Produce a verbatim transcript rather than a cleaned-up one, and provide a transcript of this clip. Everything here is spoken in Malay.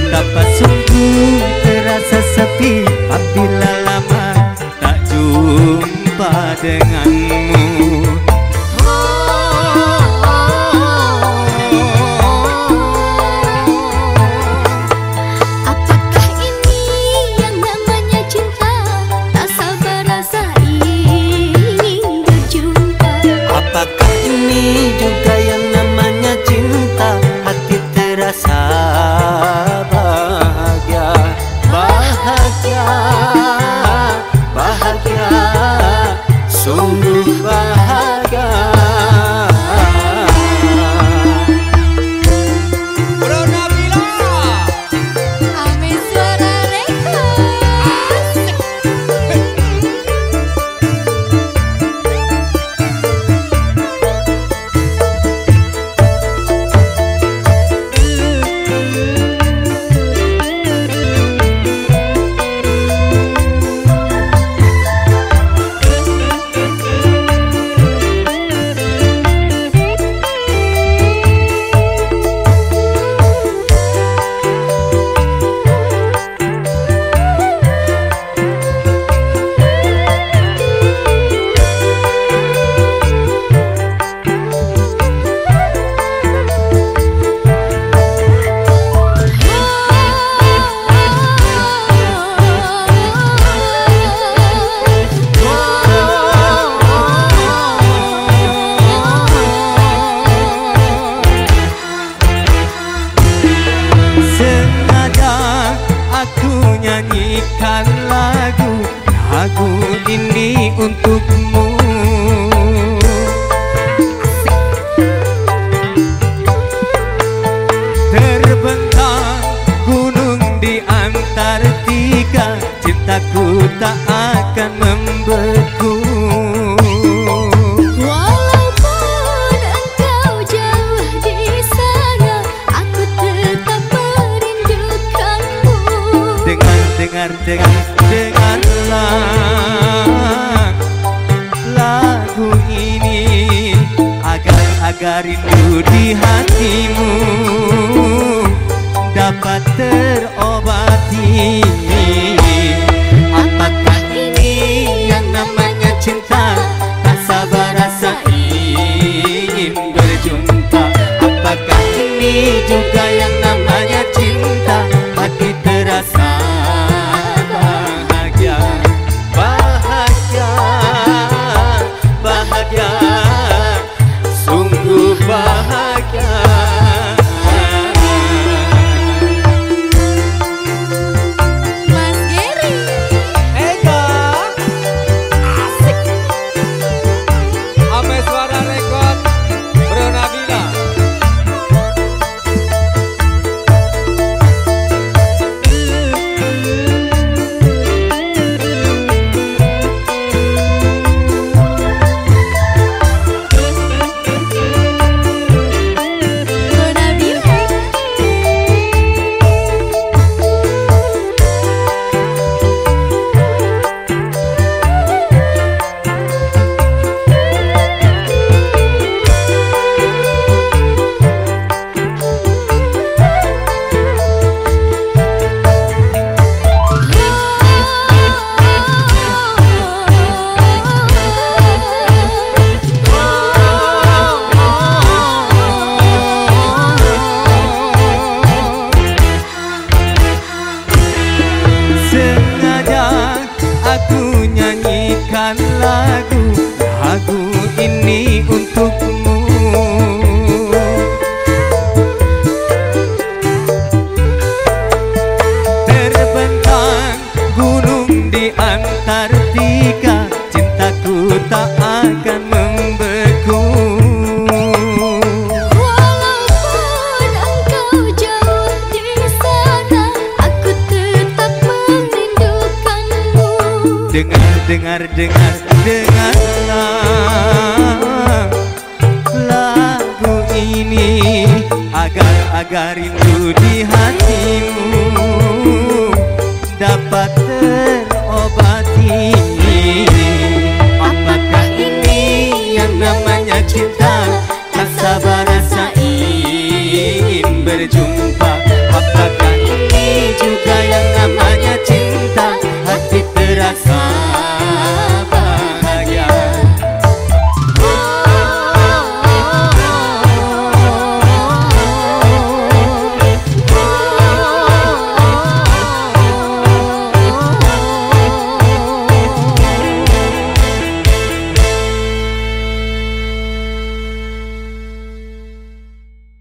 Betapa sungguh terasa sepi apabila lama tak jumpa denganmu. Apakah ini juga yang namanya cinta? Hati terasa bahagia, bahagia, bahagia, sungguh bahagia. Bro Nabila, Ame Suara Records. Nyanyikan lagu, lagu ini untukmu. Terbentang gunung di Antartika, cintaku tak akan membeku. Walaupun engkau jauh di sana, aku tetap merindukanmu. Dengar, dengar, dengar, dengarlah lagu ini agar agar rindu di hatimu dapat terobati. Apakah ini yang namanya cinta? Tak sabar rasa ingin berjumpa. Apakah ini juga yang namanya cinta? Hati terasa bahagia, bahagia, bahagia, sungguh bahagia. Mas Geri, Ega, asik. Ame Suara Records, Bro Nabila. Bro Nabila. Sengaja aku nyanyikan lagu, lagu ini untukmu. Terbentang gunung di Antartika, cintaku tak akan membeku. Walaupun engkau jauh di sana, aku tetap merindukanmu. Dengar, dengar, dengar, dengarlah lagu ini agar agar rindu di hatimu dapat terobati. Apakah ini yang namanya cinta? Tak sabar rasa ingin berjumpa. Apakah